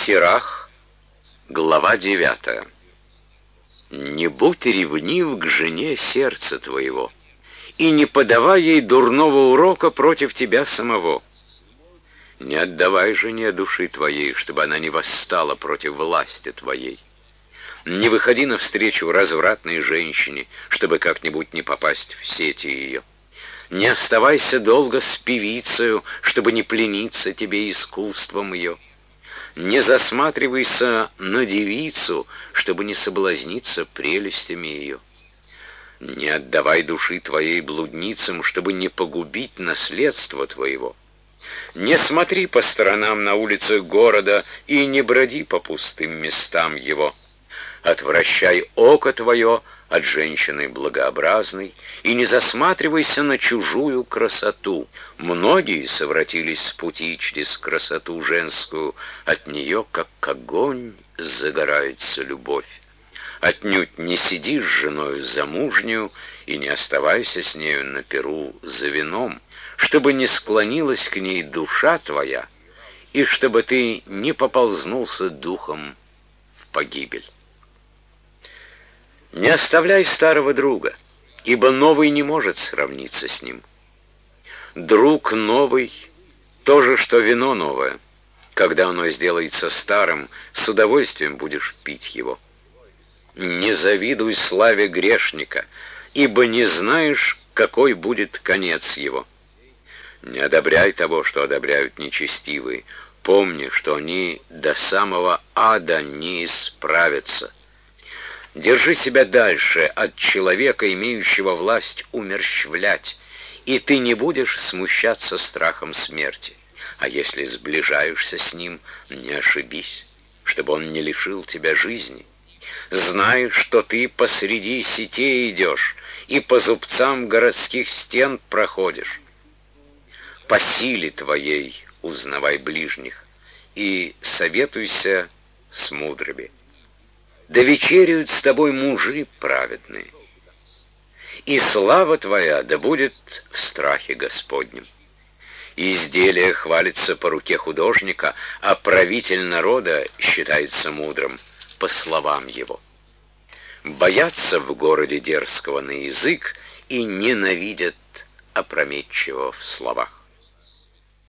Сирах, глава 9. «Не будь ревнив к жене сердца твоего, и не подавай ей дурного урока против тебя самого. Не отдавай жене души твоей, чтобы она не восстала против власти твоей. Не выходи навстречу развратной женщине, чтобы как-нибудь не попасть в сети ее. Не оставайся долго с певицею, чтобы не плениться тебе искусством ее. Не засматривайся на девицу, чтобы не соблазниться прелестями ее. Не отдавай души твоей блудницам, чтобы не погубить наследство твоего. Не смотри по сторонам на улицах города и не броди по пустым местам его. Отвращай око твое от женщины благообразной и не засматривайся на чужую красоту. Многие совратились с пути через красоту женскую, от нее, как огонь, загорается любовь. Отнюдь не сиди с женою замужнюю и не оставайся с нею на пиру за вином, чтобы не склонилась к ней душа твоя и чтобы ты не поползнулся духом в погибель. Не оставляй старого друга, ибо новый не может сравниться с ним. Друг новый — то же, что вино новое. Когда оно сделается старым, с удовольствием будешь пить его. Не завидуй славе грешника, ибо не знаешь, какой будет конец его. Не одобряй того, что одобряют нечестивые. Помни, что они до самого ада не исправятся. Держи себя дальше от человека, имеющего власть умерщвлять, и ты не будешь смущаться страхом смерти. А если сближаешься с ним, не ошибись, чтобы он не лишил тебя жизни. Знай, что ты посреди сетей идешь и по зубцам городских стен проходишь. По силе твоей узнавай ближних и советуйся с мудрыми. Да вечеряют с тобой мужи праведные, и слава твоя да будет в страхе Господнем. Изделие хвалится по руке художника, а правитель народа считается мудрым по словам его. Боятся в городе дерзкого на язык и ненавидят опрометчивого в словах.